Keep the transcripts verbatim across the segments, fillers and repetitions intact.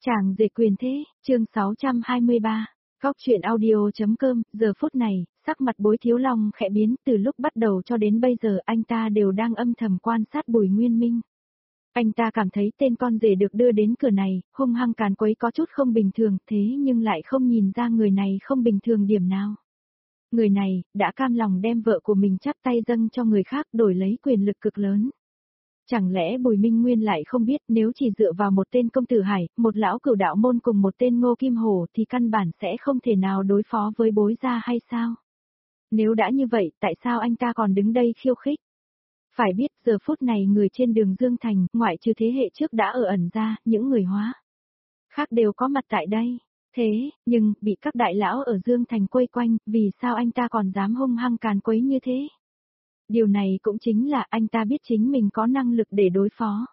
Chàng rể quyền thế, chương sáu trăm hai mươi ba. Góc truyện audio.com, giờ phút này, sắc mặt Bối Thiếu Long khẽ biến, từ lúc bắt đầu cho đến bây giờ anh ta đều đang âm thầm quan sát Bùi Nguyên Minh. Anh ta cảm thấy tên con rể được đưa đến cửa này, hung hăng càn quấy có chút không bình thường, thế nhưng lại không nhìn ra người này không bình thường điểm nào. Người này, đã cam lòng đem vợ của mình chắp tay dâng cho người khác đổi lấy quyền lực cực lớn. Chẳng lẽ Bùi Minh Nguyên lại không biết nếu chỉ dựa vào một tên công tử Hải, một lão cửu đạo môn cùng một tên Ngô Kim Hổ thì căn bản sẽ không thể nào đối phó với Bối gia hay sao? Nếu đã như vậy, tại sao anh ta còn đứng đây khiêu khích? Phải biết giờ phút này người trên đường Dương Thành, ngoại trừ thế hệ trước đã ở ẩn ra, những người hóa khác đều có mặt tại đây. Thế, nhưng, bị các đại lão ở Dương Thành quây quanh, vì sao anh ta còn dám hung hăng càn quấy như thế? Điều này cũng chính là anh ta biết chính mình có năng lực để đối phó.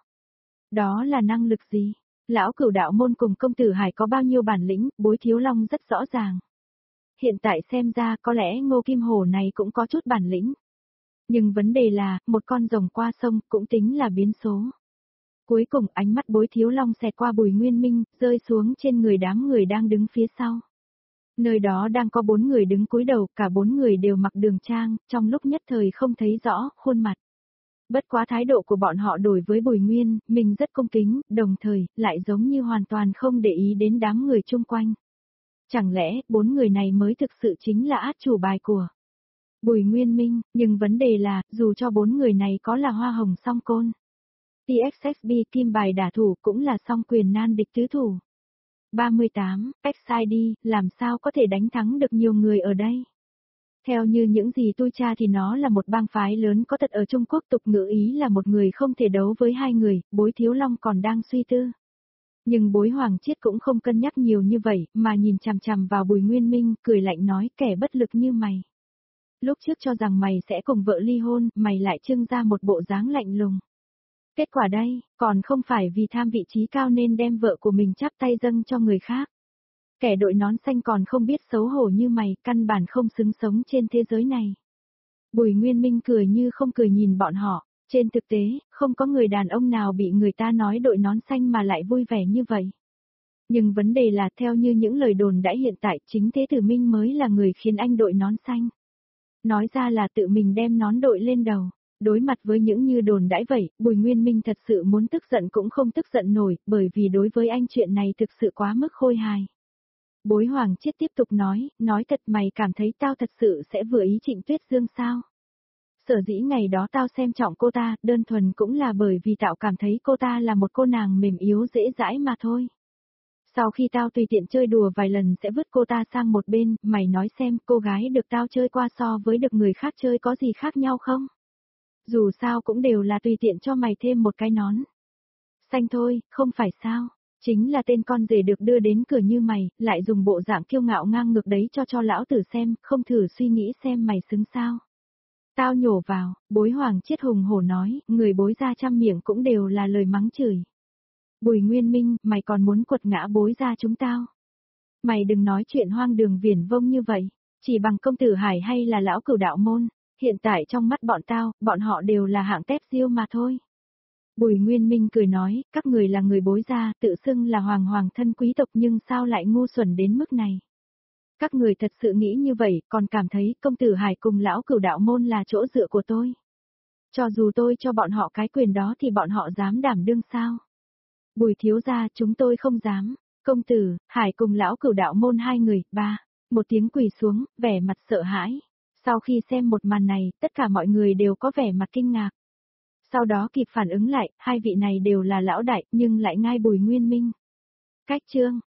Đó là năng lực gì? Lão cửu đạo môn cùng công tử Hải có bao nhiêu bản lĩnh, Bối Thiếu Long rất rõ ràng. Hiện tại xem ra có lẽ Ngô Kim Hổ này cũng có chút bản lĩnh. Nhưng vấn đề là, một con rồng qua sông cũng tính là biến số. Cuối cùng ánh mắt Bối Thiếu Long xẹt qua Bùi Nguyên Minh, rơi xuống trên người đám người đang đứng phía sau. Nơi đó đang có bốn người đứng cúi đầu, cả bốn người đều mặc đường trang, trong lúc nhất thời không thấy rõ khuôn mặt. Bất quá thái độ của bọn họ đối với Bùi Nguyên, mình rất cung kính, đồng thời, lại giống như hoàn toàn không để ý đến đám người chung quanh. Chẳng lẽ, bốn người này mới thực sự chính là át chủ bài của Bùi Nguyên Minh, nhưng vấn đề là, dù cho bốn người này có là hoa hồng song côn, tê ích ét bê kim bài đả thủ cũng là song quyền nan địch tứ thủ. ba mươi tám, ích i đê, làm sao có thể đánh thắng được nhiều người ở đây? Theo như những gì tôi tra thì nó là một bang phái lớn có thật ở Trung Quốc, tục ngữ ý là một người không thể đấu với hai người, Bối Thiếu Long còn đang suy tư. Nhưng Bối Hoàng Chiết cũng không cân nhắc nhiều như vậy, mà nhìn chằm chằm vào Bùi Nguyên Minh, cười lạnh nói kẻ bất lực như mày. Lúc trước cho rằng mày sẽ cùng vợ ly hôn, mày lại trưng ra một bộ dáng lạnh lùng. Kết quả đây, còn không phải vì tham vị trí cao nên đem vợ của mình chắp tay dâng cho người khác. Kẻ đội nón xanh còn không biết xấu hổ như mày, căn bản không xứng sống trên thế giới này. Bùi Nguyên Minh cười như không cười nhìn bọn họ, trên thực tế, không có người đàn ông nào bị người ta nói đội nón xanh mà lại vui vẻ như vậy. Nhưng vấn đề là theo như những lời đồn đãi hiện tại, chính Thế Tử Minh mới là người khiến anh đội nón xanh. Nói ra là tự mình đem nón đội lên đầu. Đối mặt với những như đồn đãi vậy, Bùi Nguyên Minh thật sự muốn tức giận cũng không tức giận nổi, bởi vì đối với anh chuyện này thực sự quá mức khôi hài. Bối Hoàng Chiết tiếp tục nói, nói thật mày cảm thấy tao thật sự sẽ vừa ý Trịnh Tuyết Dương sao? Sở dĩ ngày đó tao xem trọng cô ta, đơn thuần cũng là bởi vì tao cảm thấy cô ta là một cô nàng mềm yếu dễ dãi mà thôi. Sau khi tao tùy tiện chơi đùa vài lần sẽ vứt cô ta sang một bên, mày nói xem cô gái được tao chơi qua so với được người khác chơi có gì khác nhau không? Dù sao cũng đều là tùy tiện cho mày thêm một cái nón xanh thôi, không phải sao? Chính là tên con rể được đưa đến cửa như mày, lại dùng bộ dạng kiêu ngạo ngang ngược đấy cho cho lão tử xem, không thử suy nghĩ xem mày xứng sao. Tao nhổ vào, Bối Hoàng Chiết hùng hổ nói, người Bối ra trăm miệng cũng đều là lời mắng chửi. Bùi Nguyên Minh, mày còn muốn quật ngã Bối ra chúng tao? Mày đừng nói chuyện hoang đường viển vông như vậy, chỉ bằng công tử Hải hay là lão cửu đạo môn, hiện tại trong mắt bọn tao, bọn họ đều là hạng tép diêu mà thôi. Bùi Nguyên Minh cười nói, các người là người Bối gia, tự xưng là hoàng hoàng thân quý tộc nhưng sao lại ngu xuẩn đến mức này. Các người thật sự nghĩ như vậy, còn cảm thấy công tử Hải cùng lão cửu đạo môn là chỗ dựa của tôi. Cho dù tôi cho bọn họ cái quyền đó thì bọn họ dám đảm đương sao? Bùi thiếu gia, chúng tôi không dám. Công tử, Hải cùng lão cửu đạo môn hai người, ba, một tiếng quỳ xuống, vẻ mặt sợ hãi. Sau khi xem một màn này, tất cả mọi người đều có vẻ mặt kinh ngạc. Sau đó kịp phản ứng lại, hai vị này đều là lão đại, nhưng lại ngai Bùi Nguyên Minh. Cách chương,